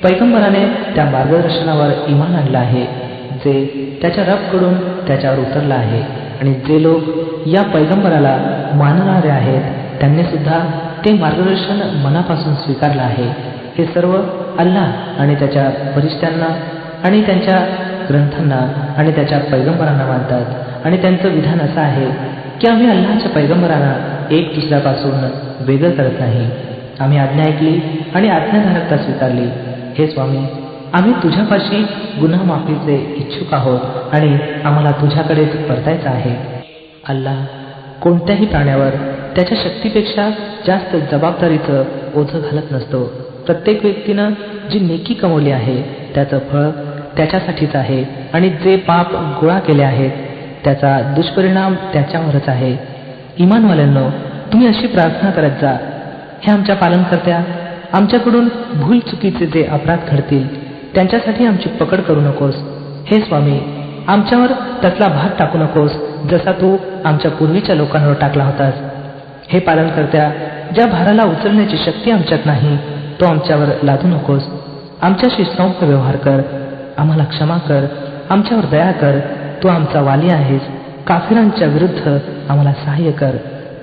पैगंबराने त्या मार्गदर्शनावर इमान आणलं आहे जे त्याच्या रबकडून त्याच्यावर उतरलं आहे, आणि जे लोक या पैगंबराला मानणारे आहेत त्यांनी सुद्धा ते मार्गदर्शन मनापासून स्वीकारलं आहे. हे सर्व अल्लाह आणि त्याच्या फरिश्त्यांना आणि त्यांच्या ग्रंथांना आणि त्याच्या पैगंबरांना मानतात, आणि त्यांचं विधान असं आहे की आम्ही अल्लाहच्या पैगंबरांना एक दुसऱ्यापासून वेगळं करत नाही. आम्ही आज्ञा ऐकली आणि आज्ञाधारकता स्वीकारली. हे स्वामी, आम्ही तुझ्यापाशी गुन्हा माफीचे इच्छुक आहोत आणि आम्हाला तुझ्याकडेच परतायचं आहे. अल्लाह कोणत्याही प्राण्यावर त्याच्या शक्तीपेक्षा जास्त जबाबदारीचं ओझं घालत नसतो. प्रत्येक व्यक्तीनं जी नेकी कमवली आहे त्याचं फळ त्याच्यासाठीच आहे, आणि जे पाप गोळा केले आहेत त्याचा दुष्परिणाम त्याच्यावरच आहे. इमानवाल्यांनो, तुम्ही अशी प्रार्थना करत जा: हे आमच्या पालनकर्त्या, आमच्याकडून भूल चुकीचे जे अपराध घडतील त्यांच्यासाठी आमची पकड करू नकोस. हे स्वामी, आमच्यावर त्यातला भार टाकू नकोस जसा तू आमच्या पूर्वीच्या लोकांवर टाकला होतास. हे पालनकर्त्या, ज्या भाराला उचलण्याची शक्ती आमच्यात नाही तो आमच्यावर लादू नकोस. आमच्याशी सौम्य व्यवहार कर, आम्हाला क्षमा कर, आमच्यावर दया कर. तू आमचा वाली आहेस. काफिरांच्या विरुद्ध आम्हाला सहाय्य कर.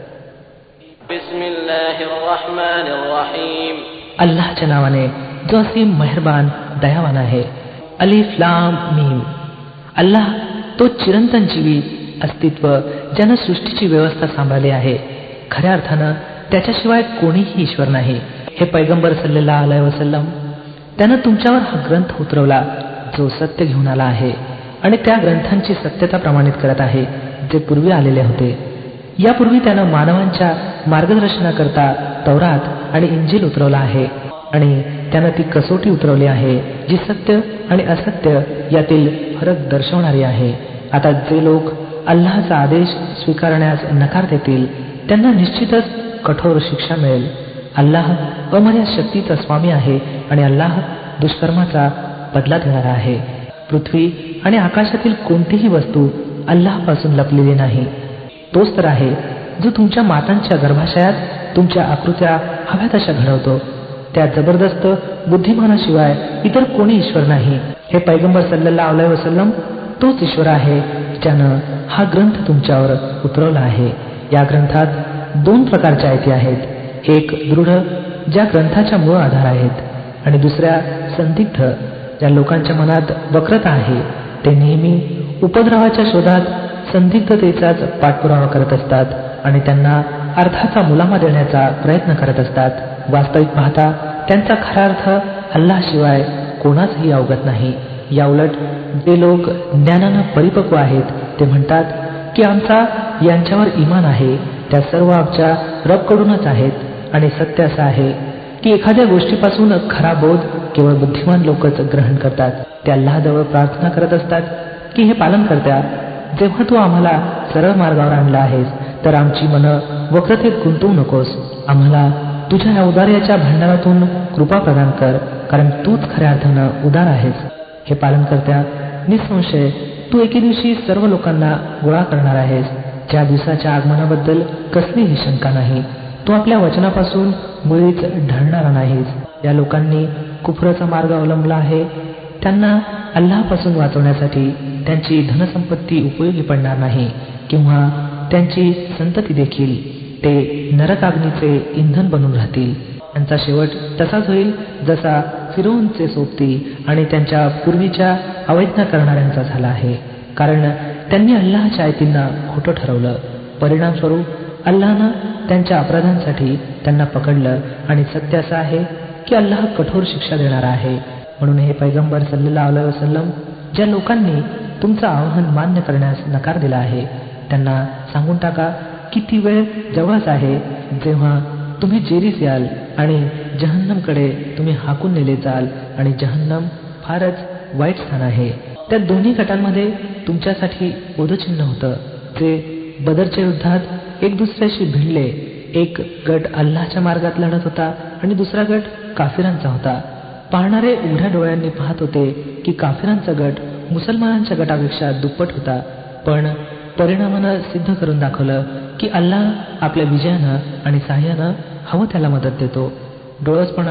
अल्लाहच्या नावाने जो असीम मेहरबान दयावान आहे. अलिफ लाम मीम. अल्लाह तो चिरंतन जीवी अस्तित्व ज्यानं सृष्टीची व्यवस्था सांभाळली आहे. खऱ्या अर्थानं त्याच्याशिवाय कोणीही ईश्वर नाही. हे पैगंबर सल्लल्लाहु अलैहि वसल्लम, त्यानं तुमच्यावर हा ग्रंथ उतरवला जो सत्य घेऊन आला आहे आणि त्या ग्रंथांची सत्यता प्रमाणित करत आहे जे पूर्वी आलेले होते. यापूर्वी त्यानं मानवांच्या मार्गदर्शनाकरता तौरात आणि इंजिल उतरवला आहे, आणि त्यानं ती कसोटी उतरवली आहे जी सत्य आणि असत्य यातील फरक दर्शवणारी आहे. आता जे लोक अल्लाहचा आदेश स्वीकारण्यास नकार देतील त्यांना निश्चितच कठोर शिक्षा मिळेल. अल्लाह अमर्याद शक्तीचा स्वामी आहे आणि अल्लाह दुष्कर्माचा बदला देणारा आहे. पृथ्वी आणि आकाशातील कोणतीही वस्तू अल्लाहपासून लपलेली नाही. तोच तर आहे जो तुमच्या मातांच्या गर्भाशयात तुमच्या आकृत्या हव्या तशा घडवतो. त्या जबरदस्त बुद्धिमानाशिवाय इतर कोणी ईश्वर नाही. हे पैगंबर सल्लल्लाहु अलैहि वसल्लम तोच ईश्वर आहे ज्यानं हा ग्रंथ तुमच्यावर उतरवला आहे. या ग्रंथात 2 प्रकारच्या आयती आहेत. एक दृढ, ज्या ग्रंथाच्या मूळ आधार आहेत, आणि दुसऱ्या संदिग्ध, ज्या लोकांच्या मनात वक्रता आहे. ते नेहमी उपद्रवाच्या शोधात संदिग्धतेचाच पाठपुरावा करत असतात आणि त्यांना अर्थाचा मुलामा देण्याचा प्रयत्न करत असतात. वास्तविक पाहता त्यांचा खरा अर्थ अल्लाहशिवाय कोणाचही अवगत नाही. याउलट जे लोक ज्ञानानं परिपक्व आहेत ते म्हणतात की आमचा यांच्यावर इमान आहे, त्या सर्व आमच्या रबकडूनच आहेत. आणि सत्य असं आहे की एखाद्या गोष्टीपासून खरा बोध केवळ बुद्धिमान लोकच ग्रहण करतात. ते अल्लाहजवळ प्रार्थना करत असतात की हे पालनकर्त्या, जेव्हा तू आम्हाला सरळ मार्गावर आणला आहेस तर आमची मनं वक्रतेत गुंतवू नकोस. आम्हाला तुझ्या या उदार्याच्या भांडारातून कृपा प्रदान कर, कारण तूच खऱ्या अर्थानं उदार आहेस. हे पालनकर्त्या, निसंशय तू एके दिवशी सर्व लोकांना गोळा करणार आहेस, ज्या दिवसाच्या आगमनाबद्दल कसलीही शंका नाही. तू आपल्या वचनापासून मुळीच ढळणारा नाहीस. या लोकांनी कुफराचा मार्ग अवलंबला आहे. त्यांना अल्लाहपासून वाचवण्यासाठी त्यांची धनसंपत्ती उपयोगी पडणार नाही किंवा त्यांची संतती देखील. ते नरकाग्नीचे इंधन बनून राहतील. त्यांचा शेवट तसाच होईल जसा फिरौनचे सोबती आणि त्यांच्या पूर्वीच्या अवैज्ञा करणाऱ्यांचा झाला आहे, कारण त्यांनी अल्लाहच्या आयतींना खोटं ठरवलं. परिणामस्वरूप अल्लाहनं त्यांच्या अपराधांसाठी त्यांना पकडलं, आणि सत्य असं आहे की अल्लाह कठोर शिक्षा देणारा आहे. म्हणून हे पैगंबर सल्लल्लाहु अलैहि वसल्लम, ज्या लोकांनी तुमचं आव्हान मान्य करण्यास नकार दिला आहे त्यांना सांगून टाका की ती वेळ जवळच आहे जेव्हा तुम्ही जेरीस याल आणि जहन्नमकडे तुम्ही हाकून नेले जाल, आणि जहन्नम फारच वाईट स्थान आहे. त्या दोन्ही गटांमध्ये तुमच्यासाठी बोधचिन्ह होतं जे बदरच्या युद्धात एक दुसऱ्याशी भिडले. एक गट अल्लाहच्या मार्गात लढत होता आणि दुसरा गट काफिरांचा होता. पाहणारे उघड्या डोळ्यांनी पाहत होते की काफिरांचा गट मुसलमानांच्या गटापेक्षा दुप्पट होता, पण परिणामानं सिद्ध करून दाखवलं की अल्लाह आपल्या विजयानं आणि साह्यानं हवं त्याला मदत देतो. डोळसपणा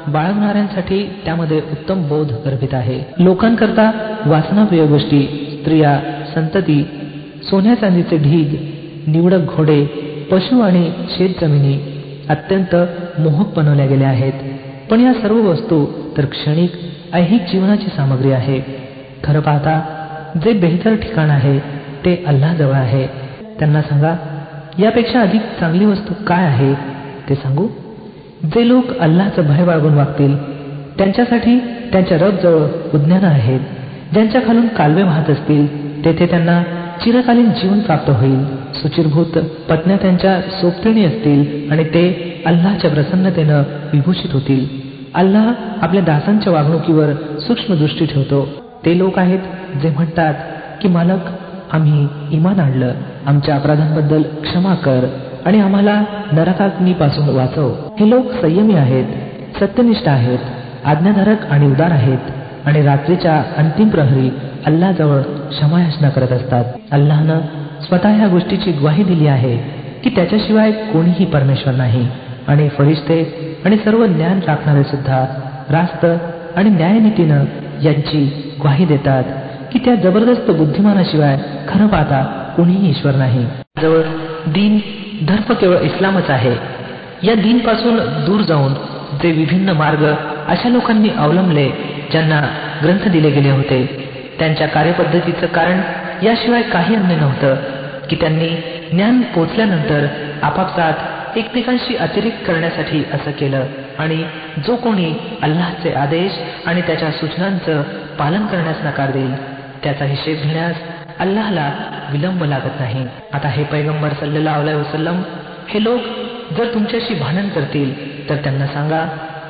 बाळगणाऱ्यांसाठी त्यामध्ये उत्तम बोध गर्भित आहे. लोकांकरता वासनाप्रिय गोष्टी, स्त्रिया, संतती, सोन्या चांदीचे ढीग, निवडक घोडे, पशु आणि शेतजमिनी अत्यंत मोहक बनवल्या गेल्या आहेत. पण या सर्व वस्तू तर क्षणिक ऐहिक जीवनाची सामग्री आहे. खरं पाहता जे बेहतर ठिकाण आहे ते अल्लाहजवळ आहे. त्यांना सांगा, यापेक्षा अधिक चांगली वस्तू काय आहे ते सांगू. जे लोक अल्लाहचं भय बाळगून वागतील त्यांच्यासाठी त्यांच्या रबजवळ उद्यानं आहेत. ज्यांच्या खालून कालवे वाहत असतील तेथे त्यांना चिरकालीन जीवन प्राप्त होईल. सुचिरभूत पत्न्या त्यांच्या सोबतिणी असतील आणि ते अल्लाहच्या प्रसन्नतेनं विभूषित होतील. अल्लाह आपल्या दासांच्या वागणुकीवर सूक्ष्म दृष्टी ठेवतो. ते लोक आहेत जे म्हणतात की मालक, आम्ही इमान आणलं, आमच्या अपराधांबद्दल क्षमा कर आणि आम्हाला नरकाग्नीपासून वाचव. हे लोक संयमी आहेत, सत्यनिष्ठ आहेत, आज्ञाधारक आणि उदार आहेत आणि रात्रीच्या अंतिम प्रहरी अल्लाहजवळ क्षमायाचना करत असतात. अल्लाहनं स्वतः ह्या गोष्टीची ग्वाही दिली आहे की त्याच्याशिवाय कोणीही परमेश्वर नाही आणि फरिश्ते आणि सर्व ज्ञान राखणारे सुद्धा रास्त आणि न्यायनीतीनं यांची ग्वाही देतात की त्या जबरदस्त बुद्धिमानाशिवाय खरं पाहता कोणीही ईश्वर नाही. जवळ दीन धर्म केवळ इस्लामच आहे. या दीनपासून दूर जाऊन जे विभिन्न मार्ग अशा लोकांनी अवलंबले ज्यांना ग्रंथ दिले गेले होते, त्यांच्या कार्यपद्धतीचं कारण याशिवाय काही अन्य नव्हतं की त्यांनी ज्ञान पोचल्यानंतर आपापसात एकमेकांशी अतिरेक करण्यासाठी असं केलं. आणि जो कोणी अल्लाहचे आदेश आणि त्याच्या सूचनांचं पालन करण्यास नकार देईल त्याचा हिशेब घेण्यास अल्लाहला विलंब लागत नाही. आता हे पैगंबर सल्लल्लाहु अलैहि वसल्लम, हे लोक जर तुमच्याशी भांडण करतील तर त्यांना सांगा,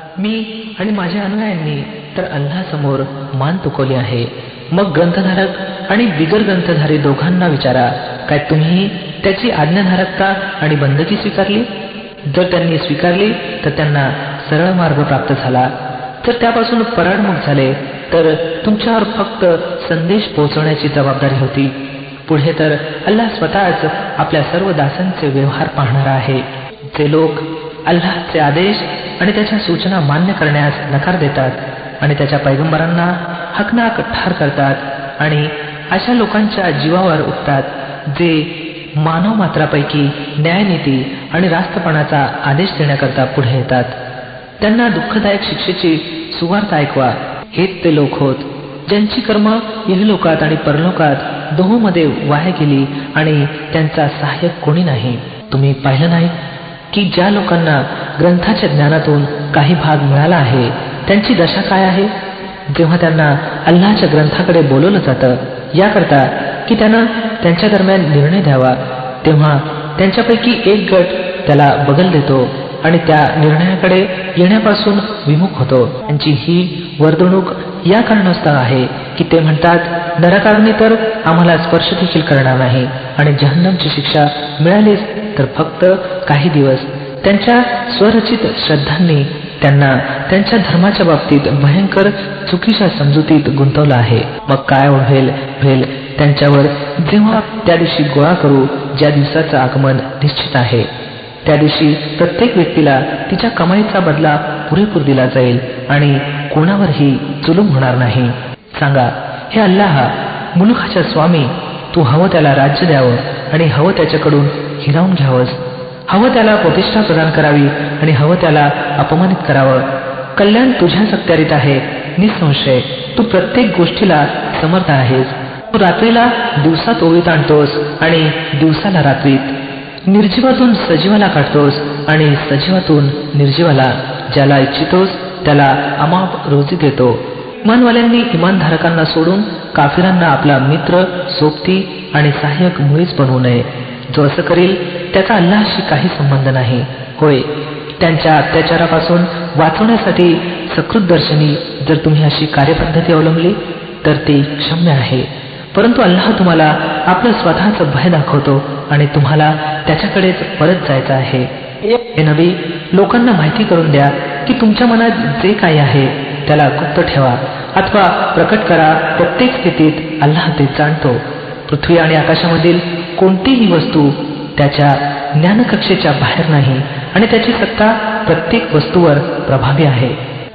मी आणि माझ्या अनुयायांनी तर अल्लाहसमोर मान तुकवली आहे. मग ग्रंथधारक आणि बिगर ग्रंथधारी दोघांना विचारा, काय तुम्ही त्याची आज्ञाधारकता आणि बंदगी स्वीकारली? जर त्यांनी स्वीकारली तर त्यांना सरळ मार्ग प्राप्त झाला. जर त्यापासून पराडमुख झाले तर तुमच्यावर फक्त संदेश पोहोचवण्याची जबाबदारी होती. पुढे तर अल्लाह स्वतःच आपल्या सर्व दासांचे व्यवहार पाहणारा आहे. जे लोक अल्लाहचे आदेश आणि त्याच्या सूचना मान्य करण्यास नकार देतात आणि त्याच्या पैगंबरांना हकनाक ठार करतात आणि अशा लोकांच्या जीवावर उठतात जे मानव मात्रापैकी न्यायनीती आणि रास्तपणाचा आदेश देण्याकरता पुढे येतात, त्यांना दुःखदायक शिक्षेची सुवार्ता ऐकवा. हेच ते लोक होत ज्यांची कर्म इहलोकात आणि परलोकात दोहोंमध्ये वाया गेली आणि त्यांचा सहाय्यक कोणी नाही. तुम्ही पाहिलं नाही की ज्या लोकांना ग्रंथाच्या ज्ञानातून काही भाग मिळाला आहे त्यांची दशा काय आहे? जेव्हा त्यांना अल्लाहच्या ग्रंथाकडे बोलवलं जातं याकरता की त्यानं त्यांच्या दरम्यान निर्णय द्यावा, तेव्हा त्यांच्यापैकी एक गट त्याला बगल देतो आणि त्या निर्णयाकडे येण्यापासून विमुख होतो. त्यांची ही वर्तणूक या कारणास्तव आहे की ते म्हणतात, नरकाग्नी तर आम्हाला स्पर्श देखील करणार नाही आणि जहन्नमची शिक्षा मिळालीच तर फक्त काही दिवस. त्यांच्या स्वरचित श्रद्धांनी त्यांना त्यांच्या धर्माच्या बाबतीत भयंकर चुकीच्या समजुतीत गुंतवलं आहे. मग काय होईल त्यांच्यावर जेव्हा त्या दिवशी गोळा करू ज्या दिवसाचं आगमन निश्चित आहे. त्या दिवशी प्रत्येक व्यक्तीला तिच्या कमाईचा बदला पुरेपूर दिला जाईल आणि कोणावरही जुलूम होणार नाही. सांगा, हे अल्लाह मुलुखाच्या स्वामी, तू हवं त्याला राज्य द्यावं आणि हवं त्याच्याकडून हिरावून घ्यावंस, हवं त्याला प्रतिष्ठा प्रदान करावी आणि हवं त्याला अपमानित करावं. कल्याण तुझ्याच अखत्यारीत आहे. निसंशय तू प्रत्येक गोष्टीला समर्थ आहेस. तू रात्रीला दिवसात ओळीत आणतोस आणि दिवसाला रात्रीत, निर्जीवातून सजीवाला काढतोस आणि सजीवातून निर्जीवाला. ज्याला इच्छितोस त्याला अमाप रोजी देतो. इमानवाल्यांनी इमानधारकांना सोडून काफिरांना आपला मित्र, सोबती आणि सहाय्यक मुळीच बनवू नये. जो असं करील त्याचा अल्लाहशी काही संबंध नाही. होय, त्यांच्या अत्याचारापासून वाचवण्यासाठी सकृतदर्शनी जर तुम्ही अशी कार्यपद्धती अवलंबली तर ती क्षम्य आहे. परंतु अल्लाह तुम्हाला आपलं स्वतःचं भय दाखवतो आणि तुम्हाला त्याच्याकडेच परत जायचं आहे. हे नबी, लोकांना माहिती करून द्या की तुमच्या मनात जे काही आहे त्याला गुप्त ठेवा अथवा प्रकट करा. प्रत्येक स्थितीत अल्लाह ते जाणतो. पृथ्वी आणि आकाशामधील कोणतीही वस्तू त्याच्या ज्ञानकक्षेच्या बाहेर नाही आणि त्याची सत्ता प्रत्येक वस्तूवर प्रभावी आहे.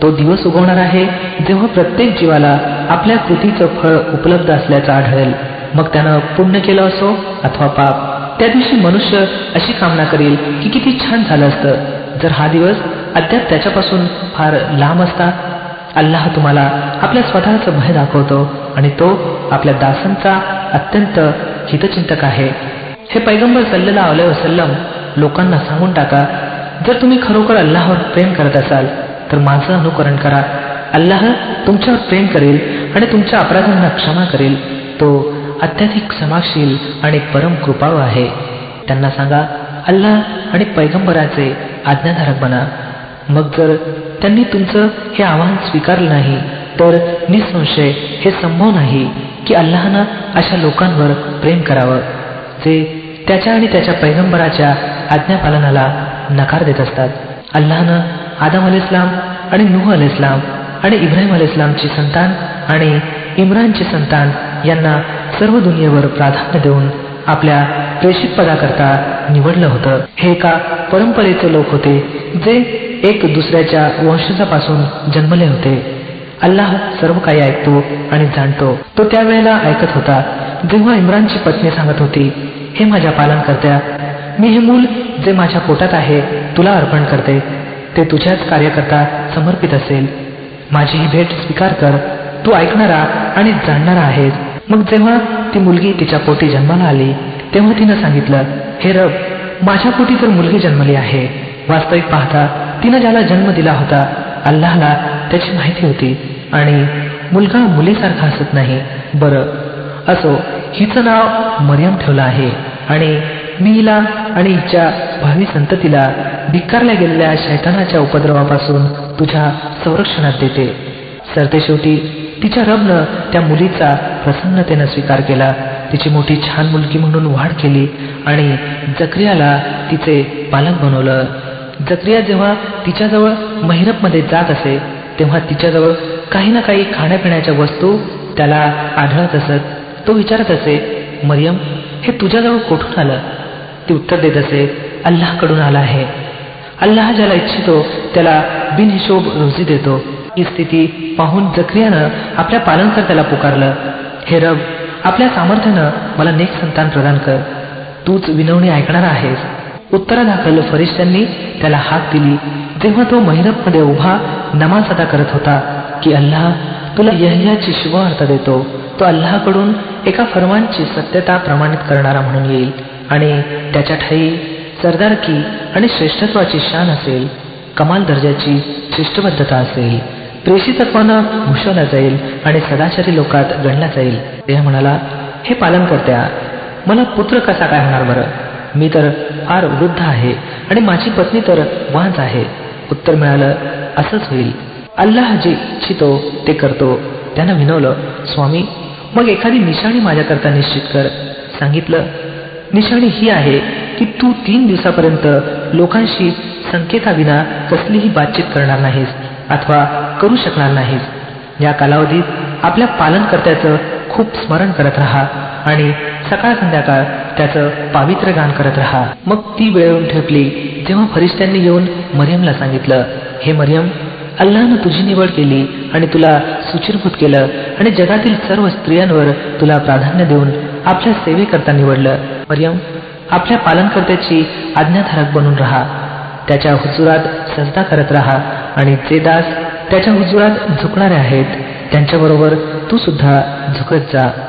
तो दिवस उगवणार आहे जेव्हा प्रत्येक जीवाला आपल्या कृतीचं फळ उपलब्ध असल्याचं आढळेल. मग त्यानं पुण्य केलं असो अथवा पाप. त्या दिवशी मनुष्य अशी कामना करेल की किती छान झालं असतं जर हा दिवस अद्याप त्याच्यापासून फार लांब असता. अल्लाह तुम्हाला आपल्या स्वतःचं भय दाखवतो आणि तो आपल्या दासांचा अत्यंत हितचिंतक आहे. हे पैगंबर सल्लल्लाहु अलैहि वसल्लम, लोकांना सांगून टाका, जर तुम्ही खरोखर अल्लाहवर प्रेम करत असाल तर माझं अनुकरण करा. अल्लाह तुमच्यावर प्रेम करेल आणि तुमच्या अपराधांना क्षमा करेल. तो अत्याधिक क्षमाशील आणि परम कृपाळू आहे. त्यांना सांगा, अल्लाह आणि पैगंबराचे आज्ञाधारक बना. मग जर त्यांनी तुमचं हे आवाहन स्वीकारलं नाही तर निसंशय हे संभव नाही की अल्लाहनं अशा लोकांवर प्रेम करावं जे त्याच्या आणि त्याच्या पैगंबराच्या आज्ञापालनाला नकार देत असतात. अल्लाहनं आदम अलैहिस्सलाम आणि नूह अलैहिस्सलाम आणि इब्राहिम अलैहिस्सलामची संतान आणि इम्रानची संतान यांना सर्व दुनियेवर प्राधान्य देऊन आपल्या प्रेषित पदाकरता निवडलं होतं. हे एका परंपरेचे लोक होते जे एक दुसऱ्याच्या वंशजापासून जन्मले होते. अल्लाह सर्व काही ऐकतो आणि जाणतो. तो त्यावेळेला ऐकत होता जेव्हा इम्रानची पत्नी सांगत होती, हे माझ्या पालनकर्त्या, मी हे मूल जे माझ्या पोटात आहे तुला अर्पण करते. ते तुझ्याच कार्यकर्ता समर्पित असेल. माझी ही भेट स्वीकार कर. तू ऐकणारा आणि जाणणारा आहेस. मग जेव्हा ती मुलगी तिच्या पोटी जन्माला आली तेव्हा तिनं सांगितलं, हे रब, माझ्या पोटी तर मुलगी जन्मली आहे. वास्तविक पाहता तिनं ज्याला जन्म दिला होता अल्लाहला त्याची माहिती होती आणि मुलगा मुलीसारखा असत नाही. बरं असो, हिचं नाव मरियम ठेवलं आहे आणि मी हिला आणि हिच्या भावी संततीला धिक्कारल्या गेलेल्या शैतानाच्या उपद्रवापासून तुझ्या संरक्षणात देते. सरतेशेवटी तिच्या रबनं त्या मुलीचा प्रसन्नतेनं स्वीकार केला. तिची मोठी छान मुलगी म्हणून वाढ केली आणि जकरियाला तिचे पालक बनवलं. जकरिया जेव्हा तिच्याजवळ महिरपमध्ये जात असे तेव्हा तिच्याजवळ काही ना काही खाण्यापिण्याच्या वस्तू त्याला आढळत असत. तो विचारत असे, मरियम, हे तुझ्याजवळ कुठून आलं? ती उत्तर देत असे, अल्लाहकडून आला आहे. अल्लाह ज्याला इच्छितो त्याला बिनहिशोब रोजी देतो. ही स्थिती पाहून जकरियानं आपल्या पालनकर्त्याला पुकारलं, हे रब, आपल्या सामर्थ्यानं मला नेक संतान प्रदान कर. तूच विनवणी ऐकणारा आहेस. उत्तरादाखल फरिश्त्यांनी त्याला हाक दिली जेव्हा तो महिरपमध्ये उभा नमाज अदा करत होता की अल्लाह तुला यहयाची शुभवार्ता देतो. तो अल्लाहकडून एका फरमानची सत्यता प्रमाणित करणारा म्हणून येईल आणि त्याच्या ठायी सरदारकी आणि श्रेष्ठत्वाची शान असेल. कमाल दर्जाची शिष्टबद्धता असेल. प्रेषितत्वानं भूषवला जाईल आणि सदाचारी लोकात गणला जाईल. ते म्हणाला, हे पालनकर्त्या, मला पुत्र कसा काय होणार बरं? मी तर फार वृद्ध आहे आणि माझी पत्नी तर वांझ आहे. उत्तर मिळालं, असंच होईल. अल्लाह जे इच्छितो ते करतो. त्यानं विनवलं, स्वामी, मग एखादी निशाणी माझ्याकरता निश्चित कर. सांगितलं, निशाणी ही आहे की तू 3 दिवसापर्यंत लोकांशी संकेताविना कसलीही बातचीत करणार नाहीस अथवा करू शकणार नाहीस. या कालावधीत आपल्या पालनकर्त्याचं खूप स्मरण करत राहा आणि सकाळ संध्याकाळ त्याचं पावित्र्य गान करत राहा. मग ती वेळ येऊन ठेपली जेव्हा फरिश्त्यांनी येऊन मरियमला सांगितलं, हे मरियम, अल्लाहनं तुझी निवड केली आणि तुला सुचिरभूत केलं आणि जगातील सर्व स्त्रियांवर तुला प्राधान्य देऊन आपल्या सेवेकरता निवडलं. मरियम, आपल्या पालनकर्त्याची आज्ञाधारक बनून राहा. त्याच्या हुजुरात सजदा करत राहा आणि जे दास त्याच्या हुजुरात झुकणारे आहेत त्यांच्याबरोबर तू सुद्धा झुकत जा.